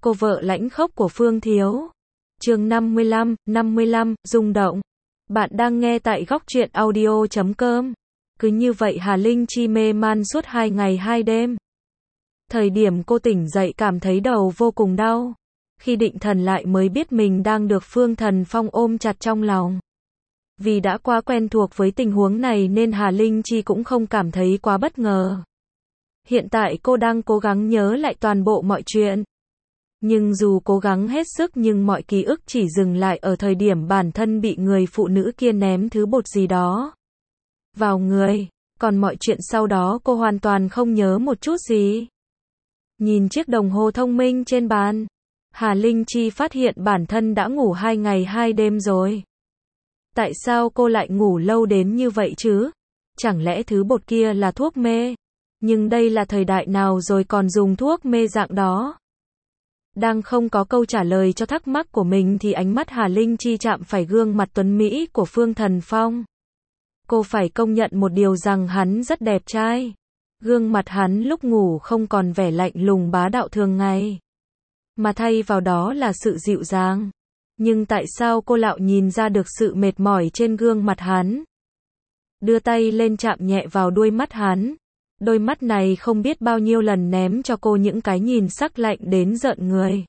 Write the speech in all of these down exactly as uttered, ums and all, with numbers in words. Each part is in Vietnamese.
Cô vợ lãnh khốc của Phương Thiếu. Chương năm mươi lăm, năm mươi lăm, rung động. Bạn đang nghe tại góc truyện audio chấm com. Cứ như vậy Hà Linh Chi mê man suốt hai ngày hai đêm. Thời điểm cô tỉnh dậy cảm thấy đầu vô cùng đau. Khi định thần lại mới biết mình đang được Phương Thần Phong ôm chặt trong lòng. Vì đã quá quen thuộc với tình huống này nên Hà Linh Chi cũng không cảm thấy quá bất ngờ. Hiện tại cô đang cố gắng nhớ lại toàn bộ mọi chuyện. Nhưng dù cố gắng hết sức nhưng mọi ký ức chỉ dừng lại ở thời điểm bản thân bị người phụ nữ kia ném thứ bột gì đó vào người. Còn mọi chuyện sau đó cô hoàn toàn không nhớ một chút gì. Nhìn chiếc đồng hồ thông minh trên bàn, Hà Linh Chi phát hiện bản thân đã ngủ hai ngày hai đêm rồi. Tại sao cô lại ngủ lâu đến như vậy chứ? Chẳng lẽ thứ bột kia là thuốc mê? Nhưng đây là thời đại nào rồi còn dùng thuốc mê dạng đó? Đang không có câu trả lời cho thắc mắc của mình thì ánh mắt Hà Linh Chi chạm phải gương mặt tuấn Mỹ của Phương Thần Phong. Cô phải công nhận một điều rằng hắn rất đẹp trai. Gương mặt hắn lúc ngủ không còn vẻ lạnh lùng bá đạo thường ngày, mà thay vào đó là sự dịu dàng. Nhưng tại sao cô lão nhìn ra được sự mệt mỏi trên gương mặt hắn? Đưa tay lên chạm nhẹ vào đuôi mắt hắn. Đôi mắt này không biết bao nhiêu lần ném cho cô những cái nhìn sắc lạnh đến rợn người.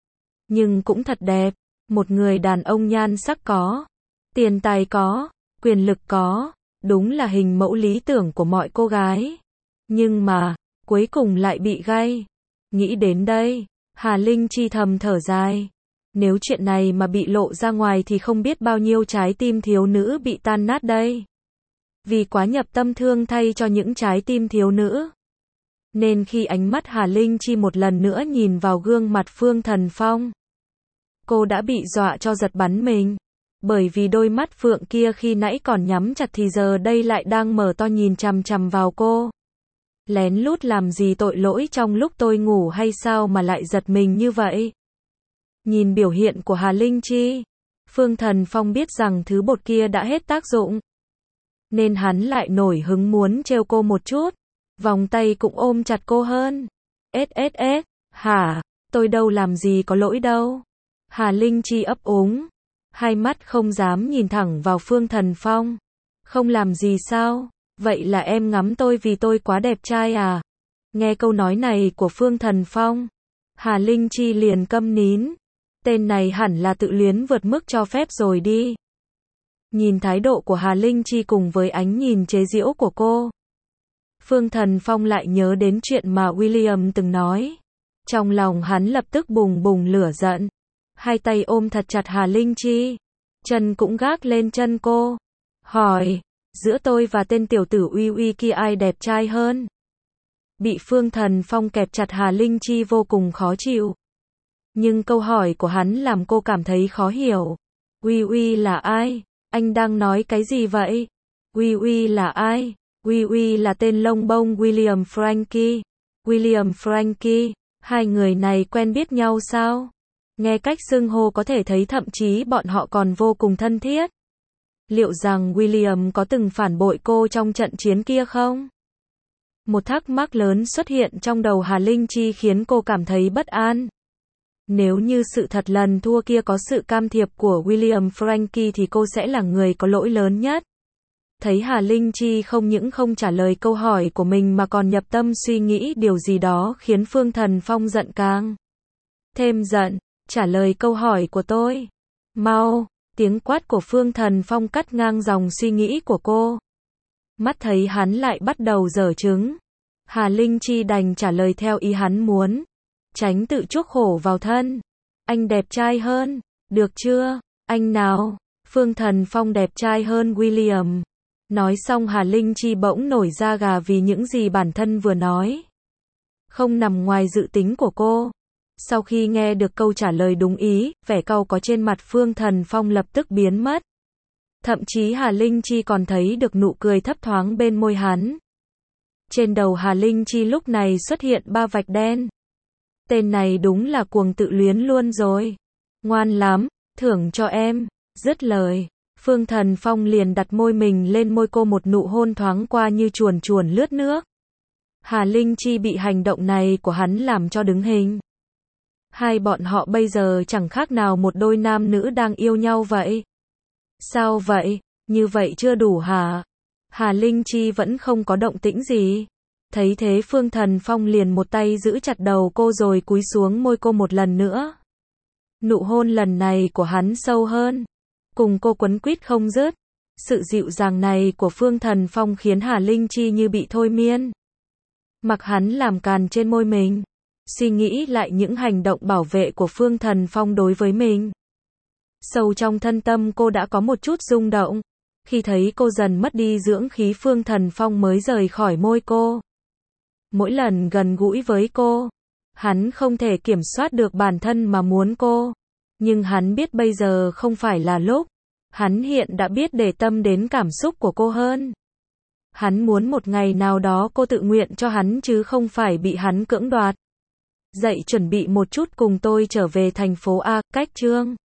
Nhưng cũng thật đẹp. Một người đàn ông nhan sắc có, tiền tài có, quyền lực có, đúng là hình mẫu lý tưởng của mọi cô gái. Nhưng mà, cuối cùng lại bị gay. Nghĩ đến đây, Hà Linh Chi thầm thở dài. Nếu chuyện này mà bị lộ ra ngoài thì không biết bao nhiêu trái tim thiếu nữ bị tan nát đây. Vì quá nhập tâm thương thay cho những trái tim thiếu nữ, nên khi ánh mắt Hà Linh Chi một lần nữa nhìn vào gương mặt Phương Thần Phong, cô đã bị dọa cho giật bắn mình. Bởi vì đôi mắt phượng kia khi nãy còn nhắm chặt thì giờ đây lại đang mở to nhìn chằm chằm vào cô. Lén lút làm gì tội lỗi trong lúc tôi ngủ hay sao mà lại giật mình như vậy? Nhìn biểu hiện của Hà Linh Chi, Phương Thần Phong biết rằng thứ bột kia đã hết tác dụng. Nên hắn lại nổi hứng muốn trêu cô một chút. Vòng tay cũng ôm chặt cô hơn. Ết ết ết, hả, tôi đâu làm gì có lỗi đâu. Hà Linh Chi ấp úng. Hai mắt không dám nhìn thẳng vào Phương Thần Phong. Không làm gì sao? Vậy là em ngắm tôi vì tôi quá đẹp trai à? Nghe câu nói này của Phương Thần Phong, Hà Linh Chi liền câm nín. Tên này hẳn là tự luyến vượt mức cho phép rồi đi. Nhìn thái độ của Hà Linh Chi cùng với ánh nhìn chế giễu của cô, Phương Thần Phong lại nhớ đến chuyện mà William từng nói. Trong lòng hắn lập tức bùng bùng lửa giận. Hai tay ôm thật chặt Hà Linh Chi, chân cũng gác lên chân cô. Hỏi, giữa tôi và tên tiểu tử uy uy kia ai đẹp trai hơn? Bị Phương Thần Phong kẹp chặt Hà Linh Chi vô cùng khó chịu. Nhưng câu hỏi của hắn làm cô cảm thấy khó hiểu. Uy uy là ai? Anh đang nói cái gì vậy? Uy uy là ai? Uy uy là tên lông bông William Frankie. William Frankie, hai người này quen biết nhau sao? Nghe cách xưng hô có thể thấy thậm chí bọn họ còn vô cùng thân thiết. Liệu rằng William có từng phản bội cô trong trận chiến kia không? Một thắc mắc lớn xuất hiện trong đầu Hà Linh Chi khiến cô cảm thấy bất an. Nếu như sự thật lần thua kia có sự can thiệp của William Frankie thì cô sẽ là người có lỗi lớn nhất. Thấy Hà Linh Chi không những không trả lời câu hỏi của mình mà còn nhập tâm suy nghĩ điều gì đó khiến Phương Thần Phong giận càng thêm giận. Trả lời câu hỏi của tôi. Mau, tiếng quát của Phương Thần Phong cắt ngang dòng suy nghĩ của cô. Mắt thấy hắn lại bắt đầu giở trứng, Hà Linh Chi đành trả lời theo ý hắn muốn. Tránh tự chuốc khổ vào thân. Anh đẹp trai hơn, được chưa? Anh nào? Phương Thần Phong đẹp trai hơn William. Nói xong Hà Linh Chi bỗng nổi da gà vì những gì bản thân vừa nói không nằm ngoài dự tính của cô. Sau khi nghe được câu trả lời đúng ý, vẻ cau có trên mặt Phương Thần Phong lập tức biến mất. Thậm chí Hà Linh Chi còn thấy được nụ cười thấp thoáng bên môi hắn. Trên đầu Hà Linh Chi lúc này xuất hiện ba vạch đen. Tên này đúng là cuồng tự luyến luôn rồi. Ngoan lắm, thưởng cho em. Dứt lời, Phương Thần Phong liền đặt môi mình lên môi cô, một nụ hôn thoáng qua như chuồn chuồn lướt nước. Hà Linh Chi bị hành động này của hắn làm cho đứng hình. Hai bọn họ bây giờ chẳng khác nào một đôi nam nữ đang yêu nhau vậy. Sao vậy? Như vậy chưa đủ hả? Hà Linh Chi vẫn không có động tĩnh gì. Thấy thế Phương Thần Phong liền một tay giữ chặt đầu cô rồi cúi xuống môi cô một lần nữa. Nụ hôn lần này của hắn sâu hơn, cùng cô quấn quýt không dứt. Sự dịu dàng này của Phương Thần Phong khiến Hà Linh Chi như bị thôi miên. Mặc hắn làm càn trên môi mình, suy nghĩ lại những hành động bảo vệ của Phương Thần Phong đối với mình. Sâu trong thân tâm cô đã có một chút rung động. Khi thấy cô dần mất đi dưỡng khí, Phương Thần Phong mới rời khỏi môi cô. Mỗi lần gần gũi với cô, hắn không thể kiểm soát được bản thân mà muốn cô. Nhưng hắn biết bây giờ không phải là lúc. Hắn hiện đã biết để tâm đến cảm xúc của cô hơn. Hắn muốn một ngày nào đó cô tự nguyện cho hắn chứ không phải bị hắn cưỡng đoạt. Dậy chuẩn bị một chút cùng tôi trở về thành phố A, cách Trương